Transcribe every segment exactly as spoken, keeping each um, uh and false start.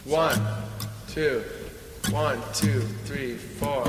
One, two, one, two, three, four.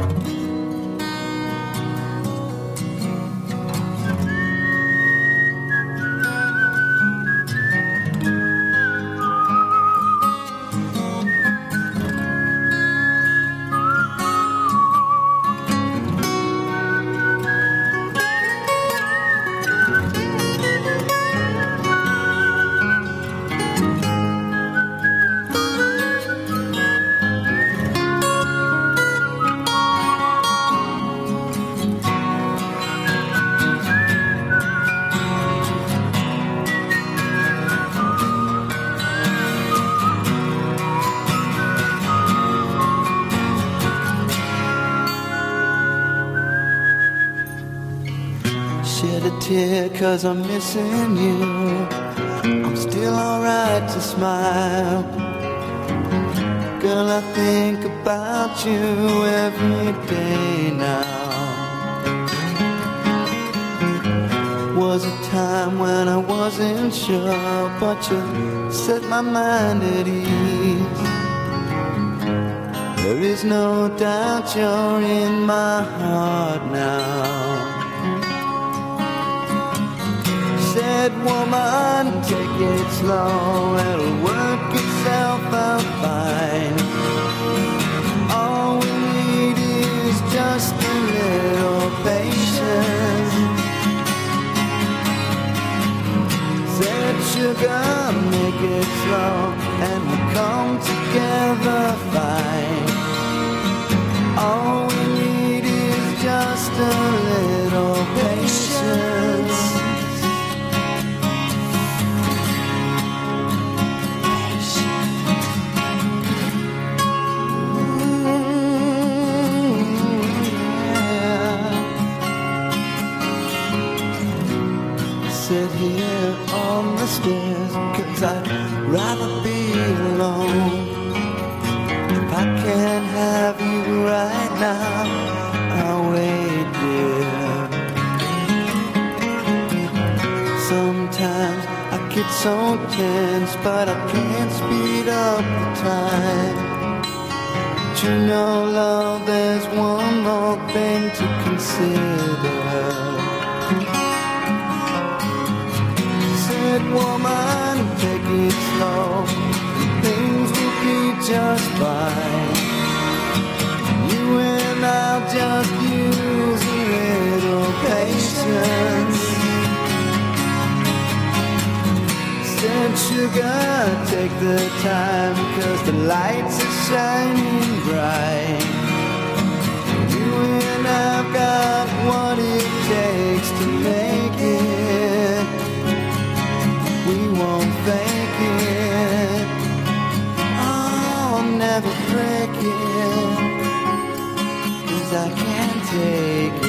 Shed a tear cause I'm missing you. I'm still alright to smile. Girl, I think about you every day now. Was a time when I wasn't sure, but you set my mind at ease. There is no doubt you're in my heart now. Said, woman, take it slow, it'll work itself out fine. All we need is just a little patience. Said, sugar, make it slow, and we'll come together fine. All we need is just a little patience. Sit here on the stairs, cause I'd rather be alone. If I can't have you right now, I'll wait, dear. Sometimes I get so tense, but I can't speed up the time. But you know, love, there's one more thing to consider. Woman, take it slow, things will be just fine. You and I'll just use a little patience. Said, sugar, take the time, cause the lights are shining bright. You and I've got what it takes to make it. We won't fake it, I'll never break it, cause I can't take it.